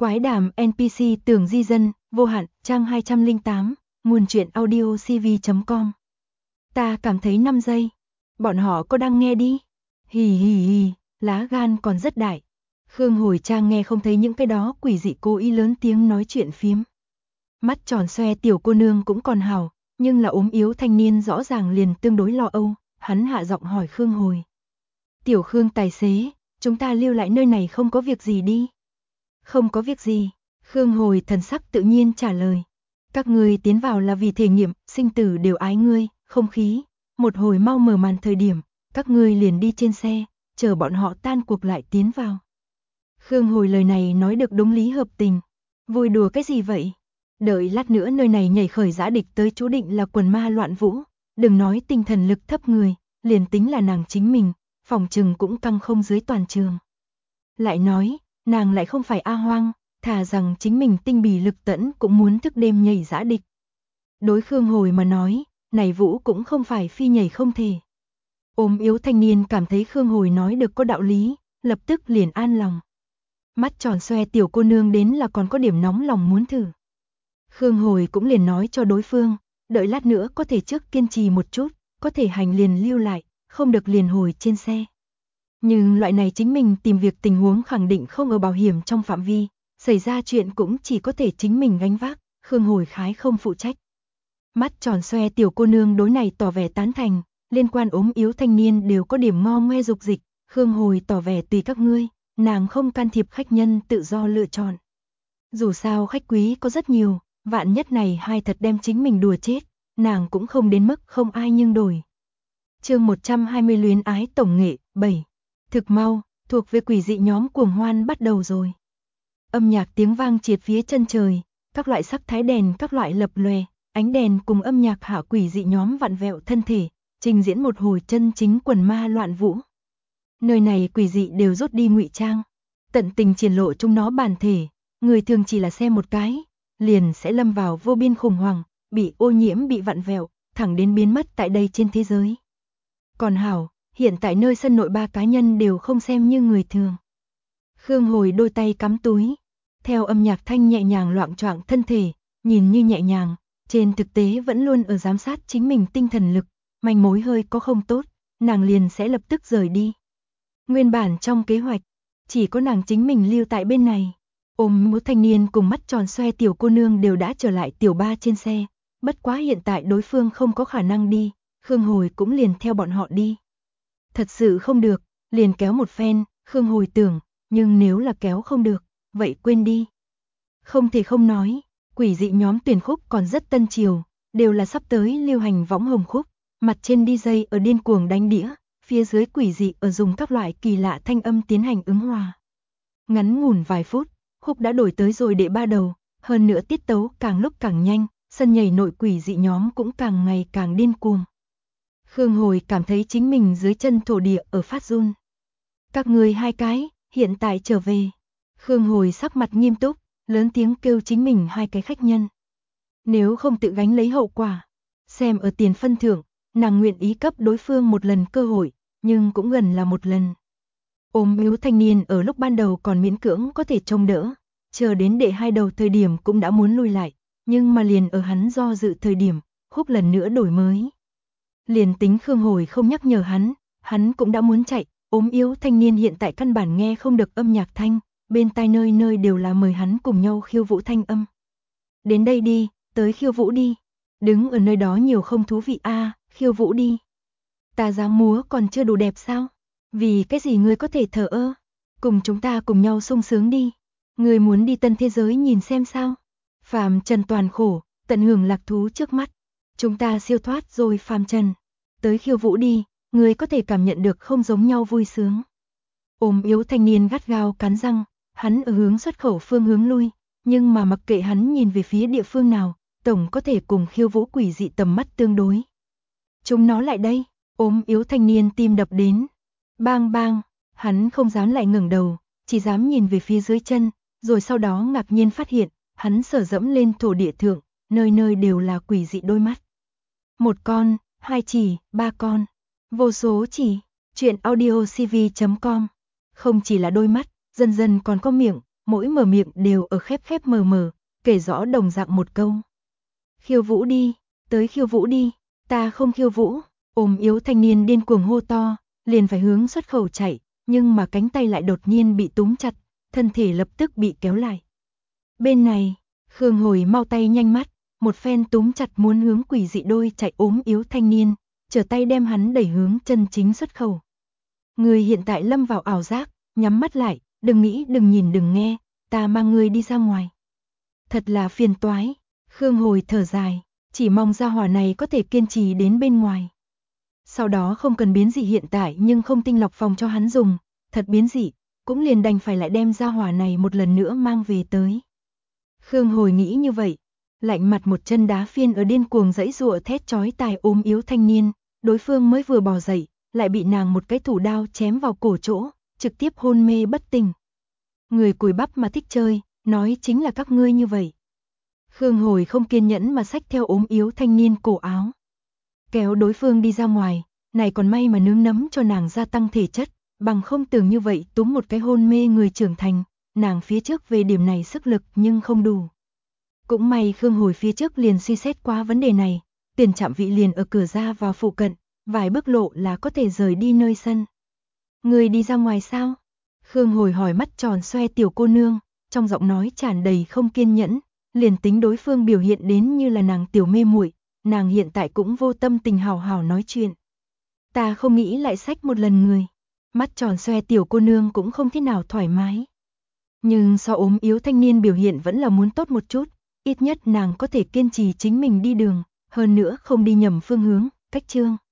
Quái đàm NPC tưởng di dân, vô hạn, trang 208, nguồn truyện audio cv.com. Ta cảm thấy 5 giây. Bọn họ có đang nghe đi. Hì hì hì, lá gan còn rất đại. Khương Hồi Trang nghe không thấy những cái đó quỷ dị cố ý lớn tiếng nói chuyện phiếm. Mắt tròn xoe tiểu cô nương cũng còn hào, nhưng là ốm yếu thanh niên rõ ràng liền tương đối lo âu, hắn hạ giọng hỏi Khương Hồi. Tiểu Khương tài xế, chúng ta lưu lại nơi này không có việc gì đi. Không có việc gì, Khương Hồi thần sắc tự nhiên trả lời. Các ngươi tiến vào là vì thể nghiệm, sinh tử đều ái ngươi, không khí. Một hồi mau mở màn thời điểm, các ngươi liền đi trên xe, chờ bọn họ tan cuộc lại tiến vào. Khương Hồi lời này nói được đúng lý hợp tình. Vui đùa cái gì vậy? Đợi lát nữa nơi này nhảy khởi giã địch tới chú định là quần ma loạn vũ. Đừng nói tinh thần lực thấp người, liền tính là nàng chính mình, phòng trừng cũng căng không dưới toàn trường. Lại nói, nàng lại không phải A Hoang, thà rằng chính mình tinh bì lực tẫn cũng muốn thức đêm nhảy giã địch. Đối Khương Hồi mà nói, này vũ cũng không phải phi nhảy không thể. Ốm yếu thanh niên cảm thấy Khương Hồi nói được có đạo lý, lập tức liền an lòng. Mắt tròn xoe tiểu cô nương đến là còn có điểm nóng lòng muốn thử. Khương Hồi cũng liền nói cho đối phương, đợi lát nữa có thể trước kiên trì một chút, có thể hành liền lưu lại, không được liền hồi trên xe. Nhưng loại này chính mình tìm việc tình huống khẳng định không ở bảo hiểm trong phạm vi, xảy ra chuyện cũng chỉ có thể chính mình gánh vác, Khương Hồi khái không phụ trách. Mắt tròn xoe tiểu cô nương đối này tỏ vẻ tán thành, liên quan ốm yếu thanh niên đều có điểm ngo ngoe dục dịch, Khương Hồi tỏ vẻ tùy các ngươi, nàng không can thiệp khách nhân tự do lựa chọn. Dù sao khách quý có rất nhiều, vạn nhất này hai thật đem chính mình đùa chết, nàng cũng không đến mức không ai nhưng đổi. Chương 120 luyến ái tổng nghệ 7. Thực mau, thuộc về quỷ dị nhóm cuồng hoan bắt đầu rồi. Âm nhạc tiếng vang triệt phía chân trời, các loại sắc thái đèn các loại lập lòe, ánh đèn cùng âm nhạc hạ quỷ dị nhóm vặn vẹo thân thể, trình diễn một hồi chân chính quần ma loạn vũ. Nơi này quỷ dị đều rút đi ngụy trang, tận tình triển lộ chúng nó bản thể, người thường chỉ là xem một cái, liền sẽ lâm vào vô biên khủng hoảng, bị ô nhiễm bị vặn vẹo, thẳng đến biến mất tại đây trên thế giới. Còn hảo, hiện tại nơi sân nội ba cá nhân đều không xem như người thường. Khương Hồi đôi tay cắm túi, theo âm nhạc thanh nhẹ nhàng loạng choạng thân thể, nhìn như nhẹ nhàng, trên thực tế vẫn luôn ở giám sát chính mình tinh thần lực, manh mối hơi có không tốt, nàng liền sẽ lập tức rời đi. Nguyên bản trong kế hoạch, chỉ có nàng chính mình lưu tại bên này. Ôm một thanh niên cùng mắt tròn xoe tiểu cô nương đều đã trở lại tiểu ba trên xe, bất quá hiện tại đối phương không có khả năng đi, Khương Hồi cũng liền theo bọn họ đi. Thật sự không được, liền kéo một phen, Khương Hồi tưởng, nhưng nếu là kéo không được, vậy quên đi. Không thể không nói, quỷ dị nhóm tuyển khúc còn rất tân triều, đều là sắp tới lưu hành võng hồng khúc, mặt trên DJ ở điên cuồng đánh đĩa, phía dưới quỷ dị ở dùng các loại kỳ lạ thanh âm tiến hành ứng hòa. Ngắn ngủn vài phút, khúc đã đổi tới rồi đệ ba đầu, hơn nữa tiết tấu càng lúc càng nhanh, sân nhảy nội quỷ dị nhóm cũng càng ngày càng điên cuồng. Khương Hồi cảm thấy chính mình dưới chân thổ địa ở phát run. Các người hai cái, hiện tại trở về. Khương Hồi sắc mặt nghiêm túc, lớn tiếng kêu chính mình hai cái khách nhân. Nếu không tự gánh lấy hậu quả, xem ở tiền phân thưởng, nàng nguyện ý cấp đối phương một lần cơ hội, nhưng cũng gần là một lần. Ôm yếu thanh niên ở lúc ban đầu còn miễn cưỡng có thể trông đỡ, chờ đến đệ hai đầu thời điểm cũng đã muốn lui lại, nhưng mà liền ở hắn do dự thời điểm, khúc lần nữa đổi mới. Liền tính Khương Hồi không nhắc nhở hắn cũng đã muốn chạy, ốm yếu thanh niên hiện tại căn bản nghe không được âm nhạc thanh, bên tai nơi nơi đều là mời hắn cùng nhau khiêu vũ thanh âm. Đến đây đi, tới khiêu vũ đi, đứng ở nơi đó nhiều không thú vị khiêu vũ đi. Ta dáng múa còn chưa đủ đẹp sao? Vì cái gì ngươi có thể thờ ơ? Cùng chúng ta cùng nhau sung sướng đi. Ngươi muốn đi tân thế giới nhìn xem sao? Phàm trần toàn khổ, tận hưởng lạc thú trước mắt. Chúng ta siêu thoát rồi phàm trần. Tới khiêu vũ đi, ngươi có thể cảm nhận được không giống nhau vui sướng. Ôm yếu thanh niên gắt gao cắn răng, hắn ở hướng xuất khẩu phương hướng lui, nhưng mà mặc kệ hắn nhìn về phía địa phương nào, tổng có thể cùng khiêu vũ quỷ dị tầm mắt tương đối. Chúng nó lại đây, ôm yếu thanh niên tim đập đến. Bang bang, hắn không dám lại ngẩng đầu, chỉ dám nhìn về phía dưới chân, rồi sau đó ngạc nhiên phát hiện, hắn sở dẫm lên thổ địa thượng, nơi nơi đều là quỷ dị đôi mắt. Một con, hai chỉ, ba con, vô số chỉ, chuyện audio cv.com. Không chỉ là đôi mắt, dần dần còn có miệng, mỗi mở miệng đều ở khép khép mờ mờ, kể rõ đồng dạng một câu. Khiêu vũ đi, tới khiêu vũ đi, ta không khiêu vũ, ốm yếu thanh niên điên cuồng hô to, liền phải hướng xuất khẩu chạy, nhưng mà cánh tay lại đột nhiên bị túm chặt, thân thể lập tức bị kéo lại. Bên này, Khương Hồi mau tay nhanh mắt, một phen túm chặt muốn hướng quỷ dị đôi chạy ốm yếu thanh niên, trở tay đem hắn đẩy hướng chân chính xuất khẩu. Người hiện tại lâm vào ảo giác, nhắm mắt lại, đừng nghĩ đừng nhìn đừng nghe, ta mang người đi ra ngoài. Thật là phiền toái, Khương Hồi thở dài, chỉ mong gia hỏa này có thể kiên trì đến bên ngoài. Sau đó không cần biến dị hiện tại nhưng không tinh lọc phòng cho hắn dùng, thật biến dị, cũng liền đành phải lại đem gia hỏa này một lần nữa mang về tới. Khương Hồi nghĩ như vậy, lạnh mặt một chân đá phiên ở điên cuồng giãy giụa thét chói tai ốm yếu thanh niên, đối phương mới vừa bò dậy, lại bị nàng một cái thủ đao chém vào cổ chỗ, trực tiếp hôn mê bất tỉnh. Người cùi bắp mà thích chơi, nói chính là các ngươi như vậy. Khương Hồi không kiên nhẫn mà xách theo ốm yếu thanh niên cổ áo, kéo đối phương đi ra ngoài, này còn may mà nướng nấm cho nàng gia tăng thể chất, bằng không tưởng như vậy túm một cái hôn mê người trưởng thành, nàng phía trước về điểm này sức lực nhưng không đủ. Cũng may Khương Hồi phía trước liền suy xét qua vấn đề này, tiền trạm vị liền ở cửa ra vào phụ cận, vài bước lộ là có thể rời đi nơi sân. Người đi ra ngoài sao? Khương Hồi hỏi mắt tròn xoe tiểu cô nương, trong giọng nói tràn đầy không kiên nhẫn, liền tính đối phương biểu hiện đến như là nàng tiểu mê muội, nàng hiện tại cũng vô tâm tình hào hào nói chuyện. Ta không nghĩ lại xách một lần người. Mắt tròn xoe tiểu cô nương cũng không thế nào thoải mái. Nhưng so ốm yếu thanh niên biểu hiện vẫn là muốn tốt một chút, ít nhất nàng có thể kiên trì chính mình đi đường, hơn nữa không đi nhầm phương hướng, cách chương.